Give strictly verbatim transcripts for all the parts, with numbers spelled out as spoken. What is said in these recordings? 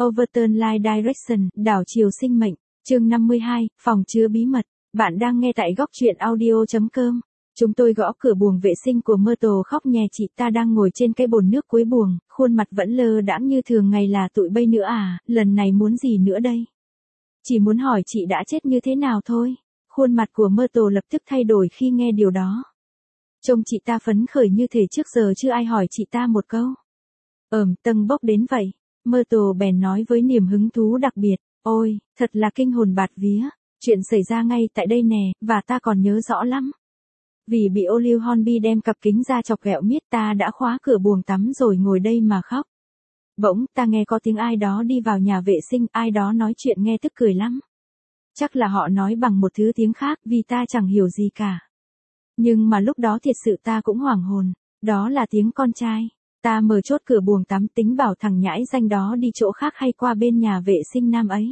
Overturn Life Direction, đảo chiều sinh mệnh, chương năm mươi hai, phòng chứa bí mật. Bạn đang nghe tại góc truyện audio chấm com. Chúng tôi gõ cửa buồng vệ sinh của Myrtle khóc nhè, chị ta đang ngồi trên cái bồn nước cuối buồng, khuôn mặt vẫn lơ đãng như thường ngày, là tụi bay nữa à, lần này muốn gì nữa đây? Chỉ muốn hỏi chị đã chết như thế nào thôi. Khuôn mặt của Myrtle lập tức thay đổi khi nghe điều đó. Trông chị ta phấn khởi như thể trước giờ chưa ai hỏi chị ta một câu. Ờm, tâng bốc đến vậy. Myrtle bèn nói với niềm hứng thú đặc biệt, ôi, thật là kinh hồn bạt vía, chuyện xảy ra ngay tại đây nè, và ta còn nhớ rõ lắm. Vì bị Olive Hornby đem cặp kính ra chọc ghẹo miết, ta đã khóa cửa buồng tắm rồi ngồi đây mà khóc. Bỗng, ta nghe có tiếng ai đó đi vào nhà vệ sinh, ai đó nói chuyện nghe tức cười lắm. Chắc là họ nói bằng một thứ tiếng khác, vì ta chẳng hiểu gì cả. Nhưng mà lúc đó thiệt sự ta cũng hoảng hồn, đó là tiếng con trai. Ta mở chốt cửa buồng tắm, tính bảo thằng nhãi danh đó đi chỗ khác hay qua bên nhà vệ sinh nam ấy.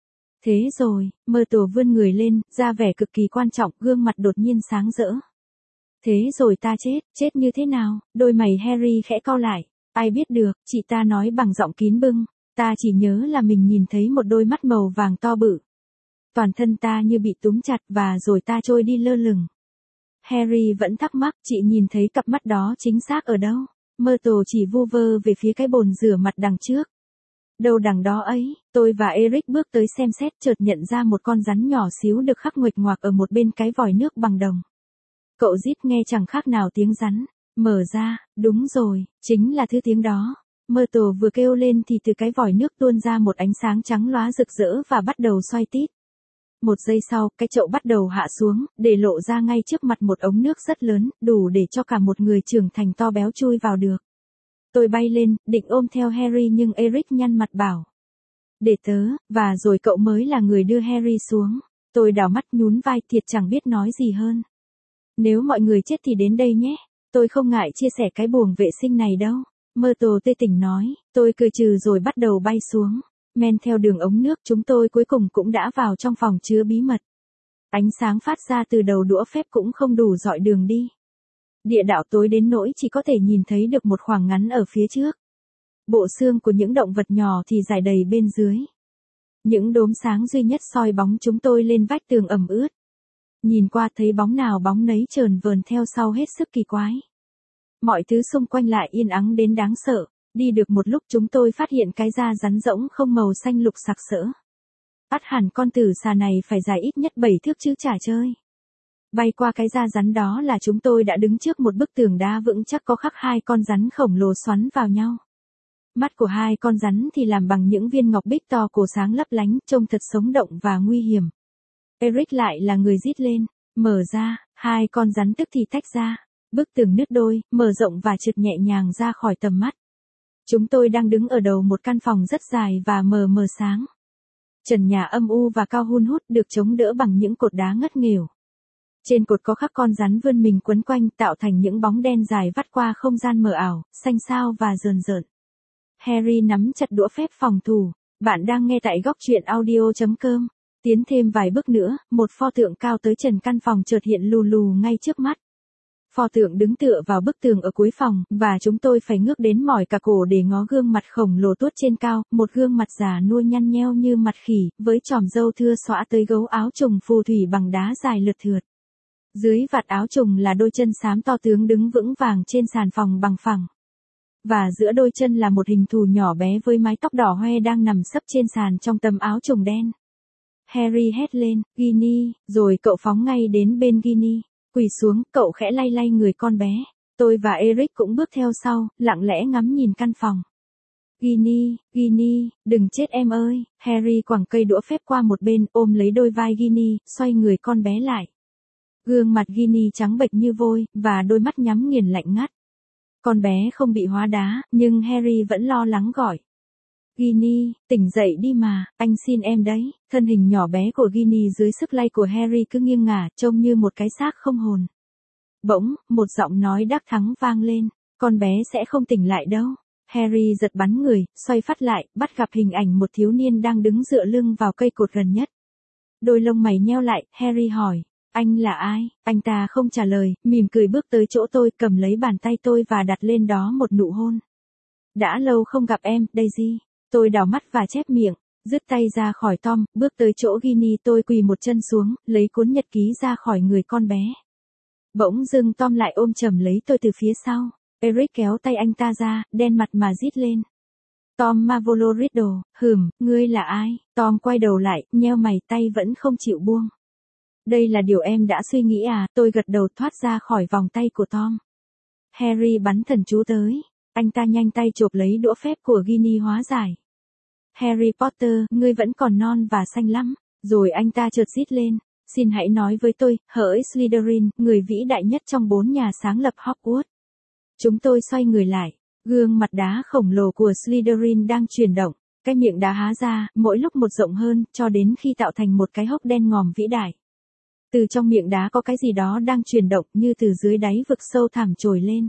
Thế rồi, Myrtle vươn người lên, ra vẻ cực kỳ quan trọng, gương mặt đột nhiên sáng rỡ. Thế rồi ta chết, chết như thế nào? Đôi mày Harry khẽ cau lại. Ai biết được, chị ta nói bằng giọng kín bưng. Ta chỉ nhớ là mình nhìn thấy một đôi mắt màu vàng to bự. Toàn thân ta như bị túm chặt, và rồi ta trôi đi lơ lửng. Harry vẫn thắc mắc, chị nhìn thấy cặp mắt đó chính xác ở đâu? Myrtle chỉ vu vơ về phía cái bồn rửa mặt đằng trước. Đâu đằng đó ấy, tôi và Eric bước tới xem xét, chợt nhận ra một con rắn nhỏ xíu được khắc nguệch ngoạc ở một bên cái vòi nước bằng đồng. Cậu rít nghe chẳng khác nào tiếng rắn. Mở ra, đúng rồi, chính là thứ tiếng đó. Myrtle vừa kêu lên thì từ cái vòi nước tuôn ra một ánh sáng trắng lóa rực rỡ và bắt đầu xoay tít. Một giây sau, cái chậu bắt đầu hạ xuống, để lộ ra ngay trước mặt một ống nước rất lớn, đủ để cho cả một người trưởng thành to béo chui vào được. Tôi bay lên, định ôm theo Harry nhưng Eric nhăn mặt bảo. Để tớ, và rồi cậu mới là người đưa Harry xuống. Tôi đảo mắt nhún vai, thiệt chẳng biết nói gì hơn. Nếu mọi người chết thì đến đây nhé. Tôi không ngại chia sẻ cái buồng vệ sinh này đâu. Myrtle tê tỉnh nói. Tôi cười trừ rồi bắt đầu bay xuống. Men theo đường ống nước, chúng tôi cuối cùng cũng đã vào trong phòng chứa bí mật. Ánh sáng phát ra từ đầu đũa phép cũng không đủ dọi đường đi. Địa đạo tối đến nỗi chỉ có thể nhìn thấy được một khoảng ngắn ở phía trước. Bộ xương của những động vật nhỏ thì rải đầy bên dưới. Những đốm sáng duy nhất soi bóng chúng tôi lên vách tường ẩm ướt. Nhìn qua thấy bóng nào bóng nấy chờn vờn theo sau hết sức kỳ quái. Mọi thứ xung quanh lại yên ắng đến đáng sợ. Đi được một lúc chúng tôi phát hiện cái da rắn rỗng không màu xanh lục sặc sỡ. Ắt hẳn con tử xà này phải dài ít nhất bảy thước chứ chả chơi. Bay qua cái da rắn đó là chúng tôi đã đứng trước một bức tường đá vững chắc có khắc hai con rắn khổng lồ xoắn vào nhau. Mắt của hai con rắn thì làm bằng những viên ngọc bích to cổ sáng lấp lánh, trông thật sống động và nguy hiểm. Eric lại là người rít lên, mở ra, hai con rắn tức thì tách ra. Bức tường nứt đôi, mở rộng và trượt nhẹ nhàng ra khỏi tầm mắt. Chúng tôi đang đứng ở đầu một căn phòng rất dài và mờ mờ sáng. Trần nhà âm u và cao hun hút, được chống đỡ bằng những cột đá ngất nghèo. Trên cột có khắc con rắn vươn mình quấn quanh, tạo thành những bóng đen dài vắt qua không gian mờ ảo, xanh xao và rờn rợn. Harry nắm chặt đũa phép phòng thủ. Bạn đang nghe tại góc truyện audio chấm com. Tiến thêm vài bước nữa, một pho tượng cao tới trần căn phòng chợt hiện lù lù ngay trước mắt. Pho tượng đứng tựa vào bức tường ở cuối phòng, và chúng tôi phải ngước đến mỏi cả cổ để ngó gương mặt khổng lồ tuốt trên cao, một gương mặt già nua nhăn nheo như mặt khỉ, với chòm râu thưa xõa tới gấu áo trùng phù thủy bằng đá dài lượt thượt. Dưới vạt áo trùng là đôi chân xám to tướng đứng vững vàng trên sàn phòng bằng phẳng. Và giữa đôi chân là một hình thù nhỏ bé với mái tóc đỏ hoe đang nằm sấp trên sàn trong tấm áo trùng đen. Harry hét lên, Ginny, rồi cậu phóng ngay đến bên Ginny. Quỳ xuống, cậu khẽ lay lay người con bé. Tôi và Eric cũng bước theo sau, lặng lẽ ngắm nhìn căn phòng. Ginny, Ginny, đừng chết em ơi. Harry quẳng cây đũa phép qua một bên, ôm lấy đôi vai Ginny, xoay người con bé lại. Gương mặt Ginny trắng bệch như vôi, và đôi mắt nhắm nghiền lạnh ngắt. Con bé không bị hóa đá, nhưng Harry vẫn lo lắng gọi. Ginny, tỉnh dậy đi mà, anh xin em đấy. Thân hình nhỏ bé của Ginny dưới sức lay của Harry cứ nghiêng ngả, trông như một cái xác không hồn. Bỗng, một giọng nói đắc thắng vang lên, con bé sẽ không tỉnh lại đâu. Harry giật bắn người, xoay phát lại, bắt gặp hình ảnh một thiếu niên đang đứng dựa lưng vào cây cột gần nhất. Đôi lông mày nheo lại, Harry hỏi, anh là ai? Anh ta không trả lời, mỉm cười bước tới chỗ tôi, cầm lấy bàn tay tôi và đặt lên đó một nụ hôn. Đã lâu không gặp em, Daisy. Tôi đảo mắt và chép miệng, dứt tay ra khỏi Tom, bước tới chỗ Ginny tôi quỳ một chân xuống, lấy cuốn nhật ký ra khỏi người con bé. Bỗng dưng Tom lại ôm chầm lấy tôi từ phía sau. Eric kéo tay anh ta ra, đen mặt mà rít lên. Tom Marvolo Riddle, hừm, ngươi là ai? Tom quay đầu lại, nheo mày, tay vẫn không chịu buông. Đây là điều em đã suy nghĩ à? Tôi gật đầu, thoát ra khỏi vòng tay của Tom. Harry bắn thần chú tới. Anh ta nhanh tay chộp lấy đũa phép của Ginny hóa giải. Harry Potter, ngươi vẫn còn non và xanh lắm. Rồi anh ta chợt rít lên. Xin hãy nói với tôi, hỡi Slytherin, người vĩ đại nhất trong bốn nhà sáng lập Hogwarts. Chúng tôi xoay người lại. Gương mặt đá khổng lồ của Slytherin đang chuyển động. Cái miệng đá há ra, mỗi lúc một rộng hơn, cho đến khi tạo thành một cái hốc đen ngòm vĩ đại. Từ trong miệng đá có cái gì đó đang chuyển động, như từ dưới đáy vực sâu thẳm trồi lên.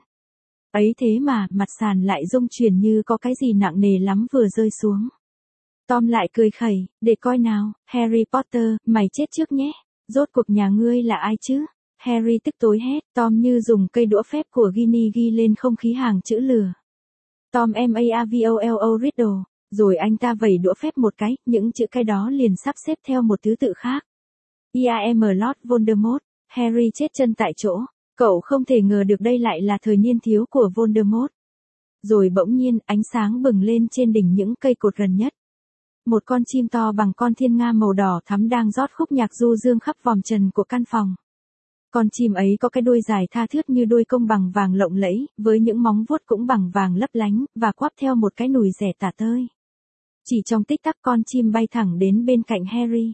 Ấy thế mà, mặt sàn lại rung chuyển như có cái gì nặng nề lắm vừa rơi xuống. Tom lại cười khẩy, để coi nào, Harry Potter, mày chết trước nhé. Rốt cuộc nhà ngươi là ai chứ? Harry tức tối hét, Tom như dùng cây đũa phép của Ginny ghi lên không khí hàng chữ lừa. Tom M A V O L O Riddle. Rồi anh ta vẩy đũa phép một cái, những chữ cái đó liền sắp xếp theo một thứ tự khác. I am Lord Voldemort. Harry chết chân tại chỗ. Cậu không thể ngờ được đây lại là thời niên thiếu của Voldemort. Rồi bỗng nhiên, ánh sáng bừng lên trên đỉnh những cây cột gần nhất. Một con chim to bằng con thiên nga màu đỏ thắm đang rót khúc nhạc du dương khắp vòm trần của căn phòng. Con chim ấy có cái đuôi dài tha thướt như đuôi công bằng vàng lộng lẫy, với những móng vuốt cũng bằng vàng lấp lánh, và quắp theo một cái nùi rẻ tả tơi. Chỉ trong tích tắc con chim bay thẳng đến bên cạnh Harry.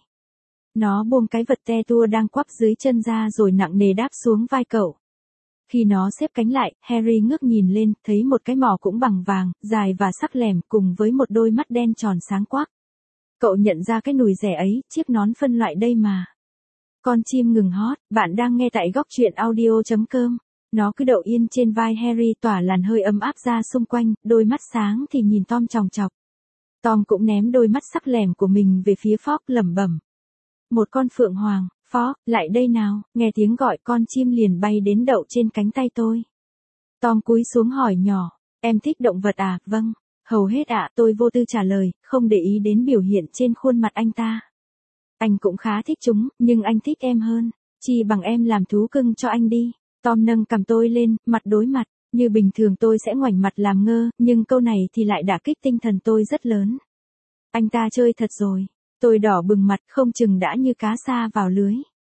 Nó buông cái vật te tua đang quắp dưới chân ra rồi nặng nề đáp xuống vai cậu. Khi nó xếp cánh lại, Harry ngước nhìn lên, thấy một cái mỏ cũng bằng vàng, dài và sắc lẻm cùng với một đôi mắt đen tròn sáng quắc. Cậu nhận ra cái nùi rẻ ấy, chiếc nón phân loại đây mà. Con chim ngừng hót, bạn đang nghe tại góc truyện audio chấm com. Nó cứ đậu yên trên vai Harry tỏa làn hơi ấm áp ra xung quanh, đôi mắt sáng thì nhìn Tom chòng chọc. Tom cũng ném đôi mắt sắc lẻm của mình về phía Fogg lẩm bẩm. Một con phượng hoàng, Fogg, lại đây nào, nghe tiếng gọi con chim liền bay đến đậu trên cánh tay tôi. Tom cúi xuống hỏi nhỏ, em thích động vật à? Vâng, hầu hết ạ, tôi vô tư trả lời, không để ý đến biểu hiện trên khuôn mặt anh ta. Anh cũng khá thích chúng, nhưng anh thích em hơn, chi bằng em làm thú cưng cho anh đi. Tom nâng cằm tôi lên, mặt đối mặt, như bình thường tôi sẽ ngoảnh mặt làm ngơ, nhưng câu này thì lại đả kích tinh thần tôi rất lớn. Anh ta chơi thật rồi. Tôi đỏ bừng mặt, không chừng đã như cá sa vào lưới.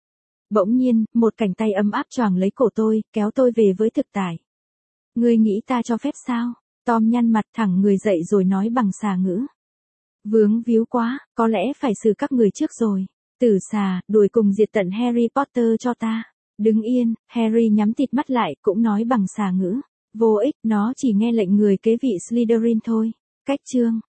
Bỗng nhiên, một cánh tay ấm áp choàng lấy cổ tôi, kéo tôi về với thực tại. Ngươi nghĩ ta cho phép sao? Tom nhăn mặt thẳng người dậy rồi nói bằng xà ngữ. Vướng víu quá, có lẽ phải xử các người trước rồi. Tử xà, đuổi cùng diệt tận Harry Potter cho ta. Đứng yên, Harry nhắm tịt mắt lại, cũng nói bằng xà ngữ. Vô ích, nó chỉ nghe lệnh người kế vị Slytherin thôi. Cách chương.